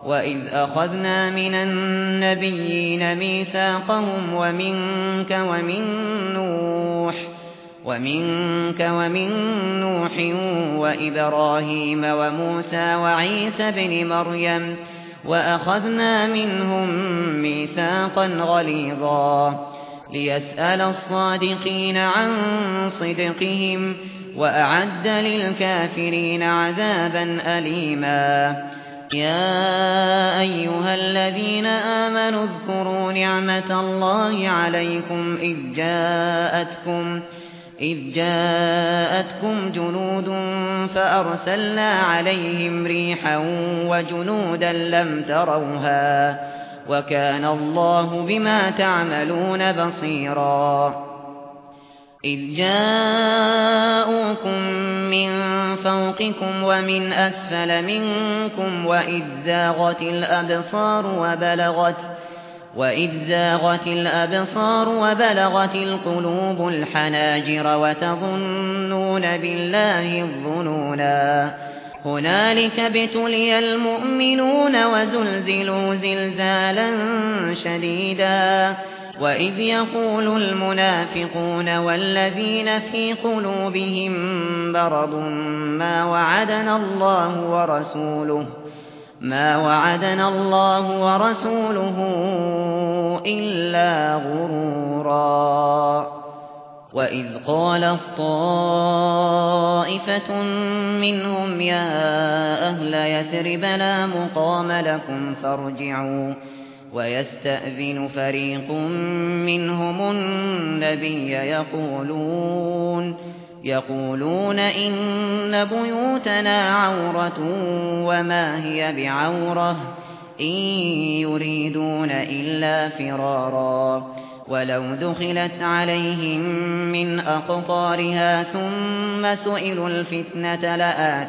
وَإِذْ أَخَذْنَا مِنَ النَّبِيِّينَ مِيثَاقَهُمْ وَمِنكَ وَمِن نُّوحٍ وَإِبْرَاهِيمَ وَمُوسَى وَعِيسَى ابْنِ مَرْيَمَ وَأَخَذْنَا مِنْهُم مِّيثَاقًا غَلِيظًا لِيَسْأَلَ الصَّادِقِينَ عَن صِدْقِهِمْ وَأَعَدَّ لِلْكَافِرِينَ عَذَابًا أَلِيمًا يَا أَيُّهَا الَّذِينَ آمَنُوا اذْكُرُوا نِعْمَةَ اللَّهِ عَلَيْكُمْ إِذْ جَاءَتْكُمْ جُنُودٌ فَأَرْسَلْنَا عَلَيْهِمْ رِيحًا وَجُنُودًا لَّمْ تَرَوْهَا وَكَانَ اللَّهُ بِمَا تَعْمَلُونَ بَصِيرًا إِذْ جَاءُوكُم مِّن فَوْقِكُمْ وَمِنْ أَسْفَلَ مِنكُمْ وَإِذْ زَاغَتِ الْأَبْصَارُ وَبَلَغَتِ الْقُلُوبُ الْحَنَاجِرَ وَتَظُنُّونَ بِاللَّهِ الظُّنُونَا هُنَالِكَ ابْتُلِيَ الْمُؤْمِنُونَ وَزُلْزِلُوا زِلْزَالًا شَدِيدًا وَإِذْ يَقُولُ الْمُنَافِقُونَ وَالَّذِينَ فِي قُلُوبِهِم مَّرَضٌ مَّا وَعَدَنَا اللَّهُ وَرَسُولُهُ إِلَّا غُرُورًا وَإِذْ قَالَت طَّائِفَةٌ مِّنْهُمْ يَا أَهْلَ يَثْرِبَ لَا مُقَامَ لَكُمْ فَارْجِعُوا وَيَسْتَأْذِنُ فَرِيقٌ مِّنْهُمُ النَّبِيَّ يقولون إن بيوتنا عورة وما هي بعورة إن يريدون إلا فرارا ولو دخلت عليهم من أقطارها ثم سئلوا الفتنة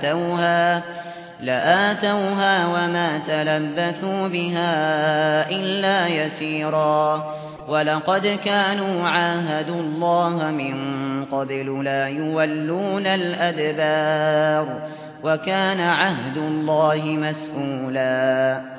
لآتوها وما تلبثوا بها إلا يسيرا وَلَقَدْ كَانُوا عَاهَدُوا اللَّهَ مِن قَبْلُ لَا يُوَلُّونَ الْأَدْبَارَ وَكَانَ عَهْدُ اللَّهِ مَسْئُولًا